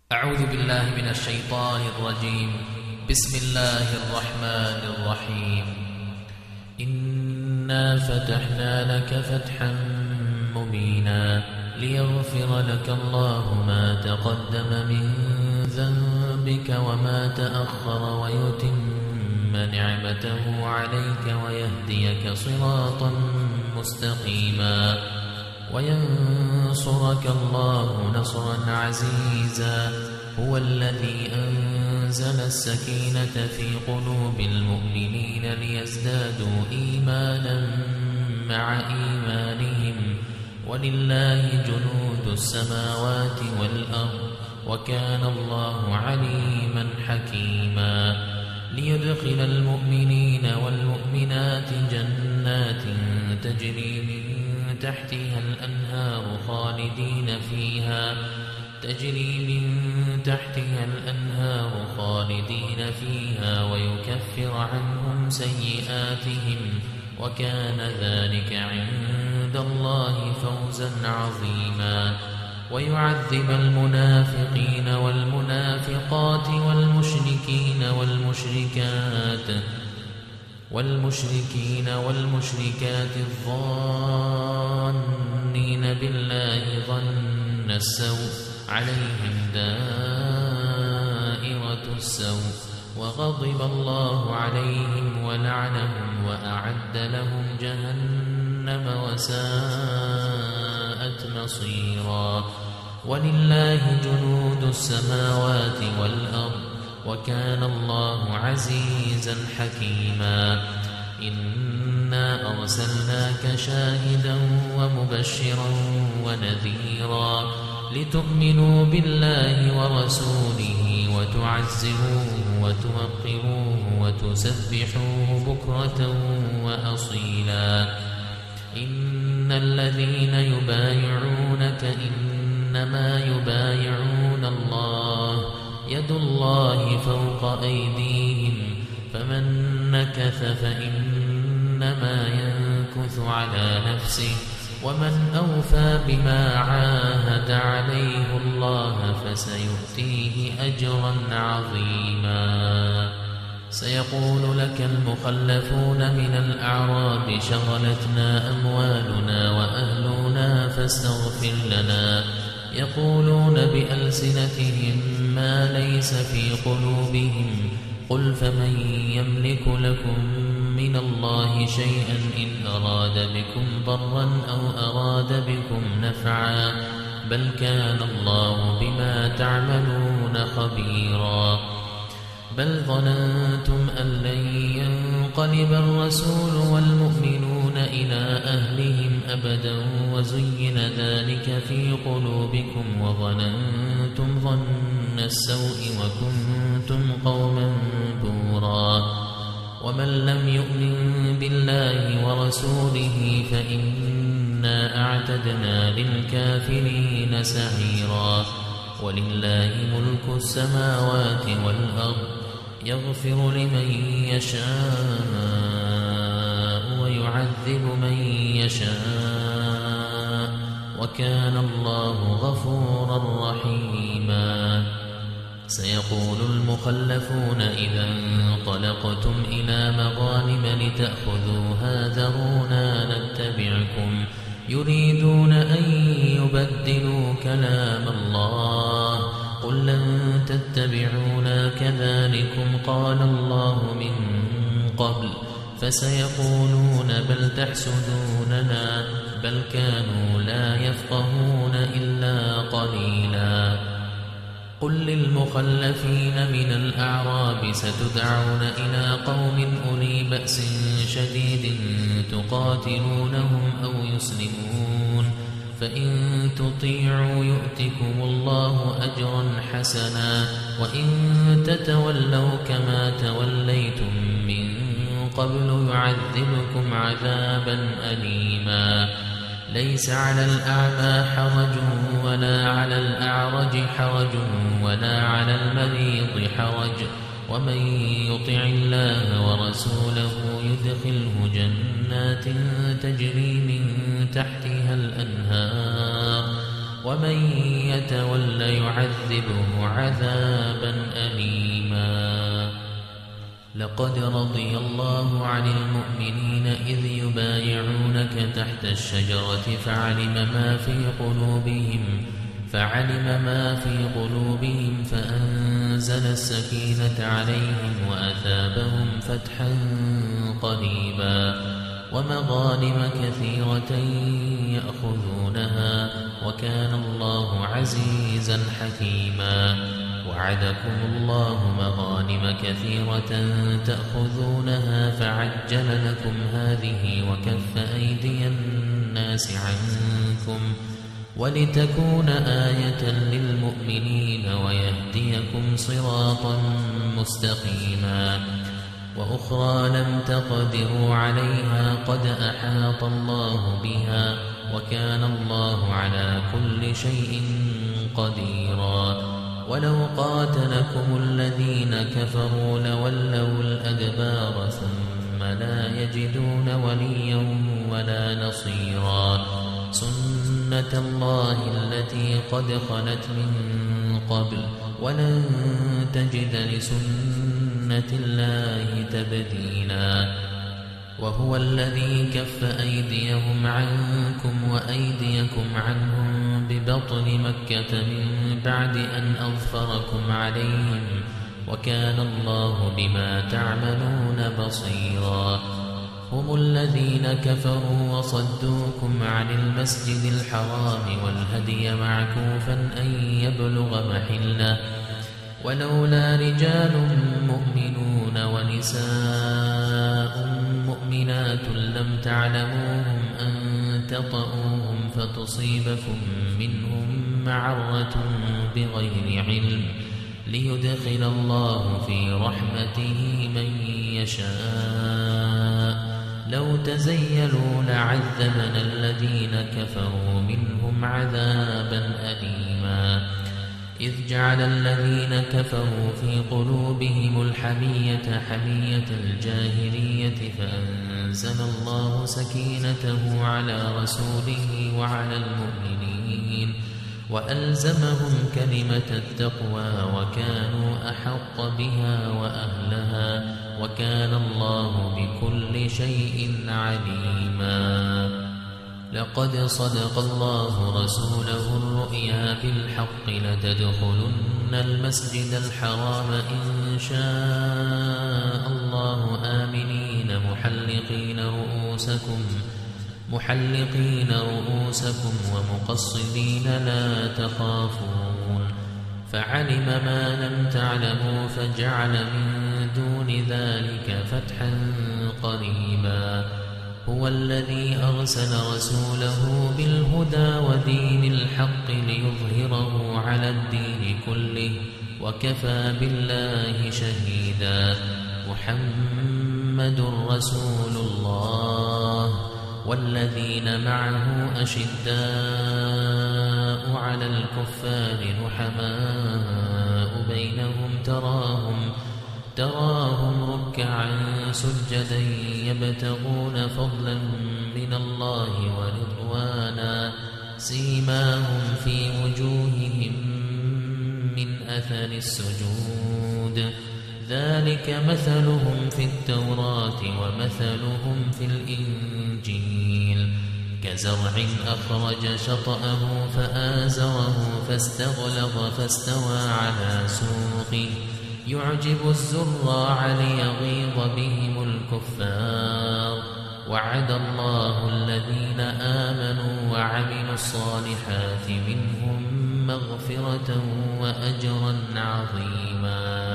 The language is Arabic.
أعوذ بالله من الشيطان الرجيم. بسم الله الرحمن الرحيم. إنا فتحنا لك فتحا مبينا ليغفر لك الله ما تقدم من ذنبك وما تأخر ويتم نعمته عليك ويهديك صراطا مستقيما وينصرك الله نصرا عزيزا. هو الذي أنزل السكينة في قلوب المؤمنين ليزدادوا إيمانا مع إيمانهم ولله جنود السماوات والأرض وكان الله عليما حكيما. ليدخل المؤمنين والمؤمنات جنات تجري من تحتها الأنهار خالدين فيها ويكفر عنهم سيئاتهم وكان ذلك عند الله فوزا عظيما. ويعذب المنافقين والمنافقات والمشركات الظانين بالله ظن السوء عليهم دائرة السوء وغضب الله عليهم ولعنهم وأعد لهم جهنم وساءت مصيرا. ولله جنود السماوات والأرض وكان الله عزيزا حكيما. إنا أرسلناك شاهدا ومبشرا ونذيرا لتؤمنوا بالله ورسوله وتعزروه وتوقروه وتسبحوه بكرة وأصيلا. إن الذين يبايعونك إنما يبايعون الله يد الله فوق أيديهم فمن نكث فإنما ينكث على نفسه ومن أوفى بما عاهد عليه الله فسيؤتيه أجرا عظيما. سيقول لك المخلفون من الأعراب شغلتنا أموالنا وأهلنا فاستغفر لنا. يقولون بألسنتهم ما ليس في قلوبهم قل فمن يملك لكم من الله شيئا إن أراد بكم ضرا أو أراد بكم نفعا بل كان الله بما تعملون خبيرا. بل ظننتم أن لن ينقلب الرسول والمؤمنون إلى أهلهم أبدا وزين ذلك في قلوبكم وظننتم ظن السوء وكنتم قوما بورا. ومن لم يؤمن بالله ورسوله فإنا أعتدنا للكافرين سعيرا. ولله ملك السماوات والأرض يغفر لمن يشاء ويعذب من يشاء وكان الله غفورا رحيما. سيقول المخلفون إذا انطلقتم إلى مغانم لتأخذوها ذرونا نتبعكم يريدون أن يبدلوا كلام الله قل لن تتبعونا كذلكم قال الله من قبل فسيقولون بل تحسدوننا بل كانوا لا يفقهون إلا قليلا. قل للمخلفين من الأعراب ستدعون إلى قوم أولي بأس شديد تقاتلونهم أو يسلمون فإن تطيعوا يؤتكم الله أجرا حسنا وإن تتولوا كما توليتم من قبل يعذبكم عذابا أليما. ليس على الأعمى حرج ولا على الأعرج حرج ولا على المريض حرج ومن يطع الله ورسوله يدخله جنات تجري من تحتها الأنهار ومن يتول يعذبه عذابا أليما. لقد رضي الله عن المؤمنين إذ يبايعونك تحت الشجرة فعلم ما في قلوبهم فأنزل السكينة عليهم وأثابهم فتحا قريبا ومغانم كثيرة يأخذونها وكان الله عزيزا حكيما. وعدكم الله مغانم كثيرة تأخذونها فعجل لكم هذه وكف أيدي الناس عنكم ولتكون آية للمؤمنين ويهديكم صراطا مستقيما. وأخرى لم تقدروا عليها قد أحاط الله بها وكان الله على كل شيء قديرا. ولو قاتلكم الذين كفروا لولوا الأدبار ثم لا يجدون وليا ولا نصيرا. سنة الله التي قد خلت من قبل ولن تجد لسنة الله تبديلا. وهو الذي كف أيديهم عنكم وأيديكم عنهم ببطن مكة من بعد أن أظفركم عليهم وكان الله بما تعملون بصيرا. هم الذين كفروا وصدوكم عن المسجد الحرام والهدي معكوفا أن يبلغ محله ولولا رجال مؤمنون ونساء مؤمنات لم تعلموهم أن تطؤوهم فتصيبكم منهم معرة بغير علم ليدخل الله في رحمته من يشاء. لو تزيلوا لعذبنا الذين كفروا منهم عذابا أليما. إذ جعل الذين كفروا في قلوبهم الحمية حمية الجاهلية فأنزل الله سكينته على رسوله وعلى المؤمنين وألزمهم كلمة التقوى وكانوا أحق بها وأهلها وكان الله بكل شيء عليما. لقد صدق الله رسوله الرؤيا بالحق لتدخلن المسجد الحرام إن شاء الله آمنين محلقين رؤوسكم ومقصدين لا تخافون فعلم ما لم تعلموا فجعل من دون ذلك فتحا قريبا. هو الذي أرسل رسوله بالهدى ودين الحق ليظهره على الدين كله وكفى بالله شهيدا. محمد رسول الله والذين معه أشداء على الكفار رحماء بينهم تراهم ركعا سجدا يبتغون فضلا من الله ورضوانا سيماهم في وجوههم من أثر السجود ذلك مثلهم في التوراة ومثلهم في الإنجيل كزرع أخرج شطأه فآزره فاستغلظ فاستوى على سوقه يعجب الزراع ليغيظ بهم الكفار. وعد الله الذين آمنوا وعملوا الصالحات منهم مغفرة وأجرا عظيما.